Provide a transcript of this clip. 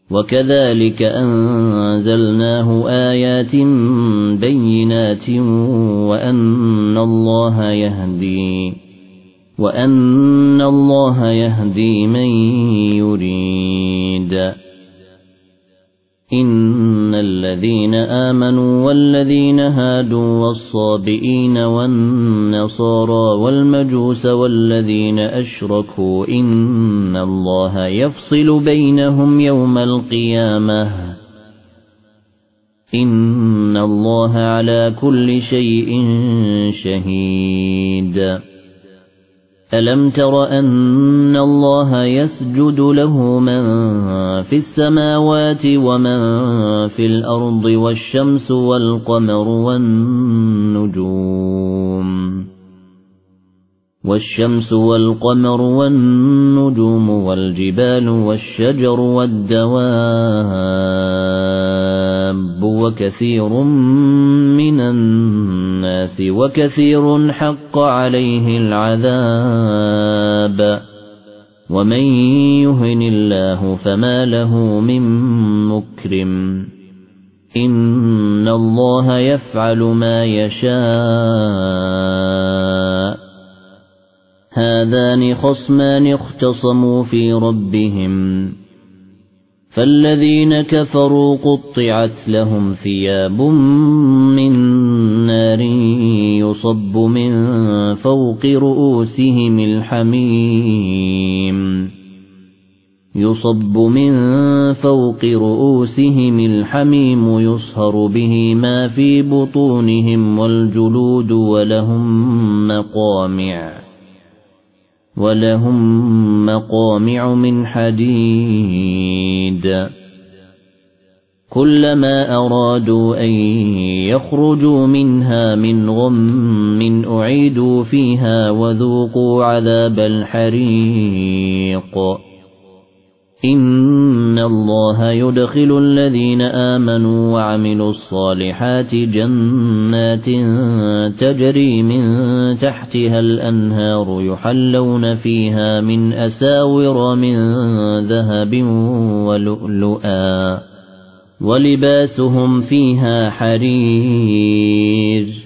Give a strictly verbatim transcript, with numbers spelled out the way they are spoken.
وكذلك أنزلناه آيات بينات وأن الله يهدي وأن الله يهدي من يريد. إن الذين آمنوا والذين هادوا والصابئين والنصارى والمجوس والذين أشركوا إن الله يفصل بينهم يوم القيامة إن الله على كل شيء شهيد. ألم تر أن الله يسجد له من في السماوات ومن في الأرض والشمس والقمر والنجوم والشمس والقمر والنجوم والجبال والشجر والدواب وكثير من الناس وكثير حق عليه العذاب ومن يهن الله فما له من مكرم. إن الله يفعل ما يشاء. هذان خصمان اختصموا في ربهم فالذين كفروا قطعت لهم ثياب من نار يصب من فوق رؤوسهم الحميم يصب من فوق رؤوسهم الحميم يصهر به ما في بطونهم والجلود ولهم مقامع ولهم مقامع من حديد كلما أرادوا أن يخرجوا منها من غم أعيدوا فيها وذوقوا عذاب الحريق. إن الله يدخل الذين آمنوا وعملوا الصالحات جنات تجري من تحتها الأنهار يحلون فيها من أساور من ذهب ولؤلؤا ولباسهم فيها حرير